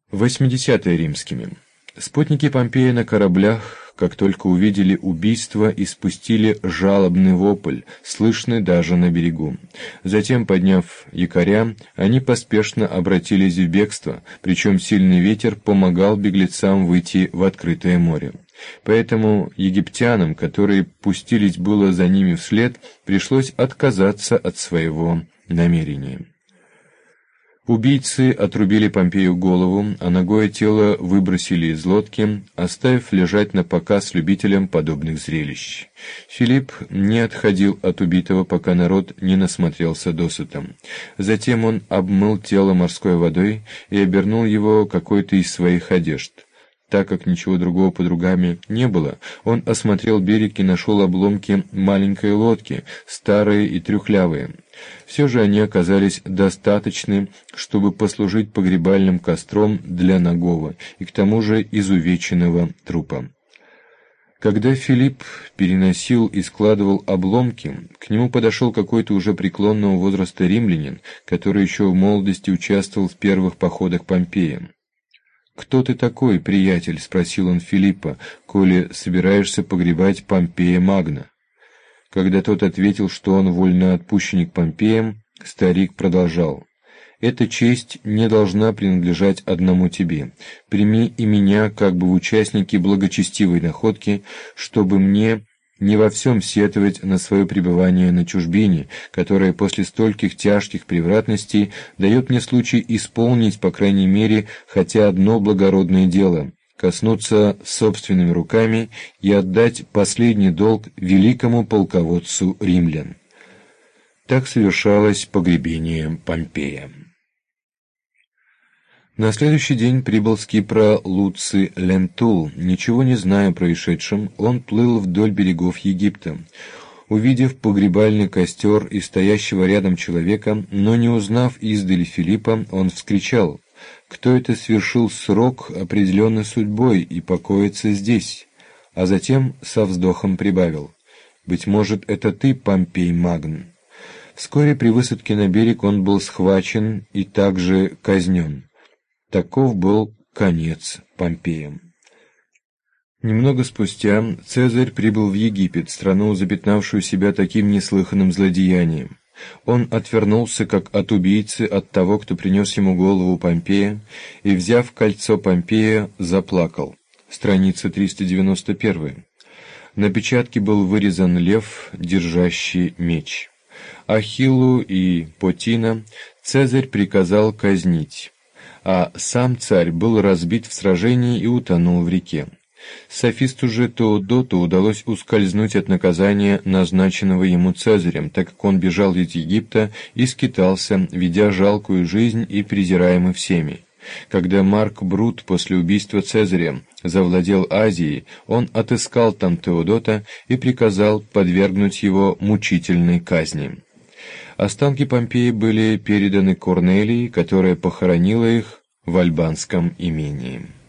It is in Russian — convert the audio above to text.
80-е римскими. Спутники Помпея на кораблях, как только увидели убийство, испустили жалобный вопль, слышный даже на берегу. Затем, подняв якоря, они поспешно обратились в бегство, причем сильный ветер помогал беглецам выйти в открытое море. Поэтому египтянам, которые пустились было за ними вслед, пришлось отказаться от своего намерения. Убийцы отрубили Помпею голову, а нагое тело выбросили из лодки, оставив лежать на показ любителям подобных зрелищ. Филипп не отходил от убитого, пока народ не насмотрелся досыта. Затем он обмыл тело морской водой и обернул его какой-то из своих одежд. Так как ничего другого под руками не было, он осмотрел берег и нашел обломки маленькой лодки, старые и трюхлявые. Все же они оказались достаточны, чтобы послужить погребальным костром для нагого и к тому же изувеченного трупа. Когда Филипп переносил и складывал обломки, к нему подошел какой-то уже преклонного возраста римлянин, который еще в молодости участвовал в первых походах Помпея. «Кто ты такой, приятель?» — спросил он Филиппа, «коли собираешься погребать Помпея Магна». Когда тот ответил, что он вольноотпущенник Помпея, старик продолжал: «Эта честь не должна принадлежать одному тебе. Прими и меня как бы в участники благочестивой находки, чтобы мне не во всем сетовать на свое пребывание на чужбине, которое после стольких тяжких превратностей дает мне случай исполнить, по крайней мере, хотя одно благородное дело — коснуться собственными руками и отдать последний долг великому полководцу римлян». Так совершалось погребение Помпея. На следующий день прибыл с Кипра Луций Лентул. Ничего не зная о происшедшем, он плыл вдоль берегов Египта. Увидев погребальный костер и стоящего рядом человека, но не узнав издали Филиппа, он вскричал: «Кто это совершил срок, определенный судьбой, и покоится здесь?» А затем со вздохом прибавил: «Быть может, это ты, Помпей Магн?» Вскоре при высадке на берег он был схвачен и также казнен. Таков был конец Помпея. Немного спустя Цезарь прибыл в Египет, страну, запятнавшую себя таким неслыханным злодеянием. Он отвернулся, как от убийцы, от того, кто принес ему голову Помпея, и, взяв кольцо Помпея, заплакал. Страница 391. На печатке был вырезан лев, держащий меч. Ахиллу и Потина Цезарь приказал казнить, а сам царь был разбит в сражении и утонул в реке. Софисту же Теодоту удалось ускользнуть от наказания, назначенного ему Цезарем, так как он бежал из Египта и скитался, ведя жалкую жизнь и презираемый всеми. Когда Марк Брут после убийства Цезаря завладел Азией, он отыскал там Теодота и приказал подвергнуть его мучительной казни. Останки Помпея были переданы Корнелии, которая похоронила их в Альбанском имении.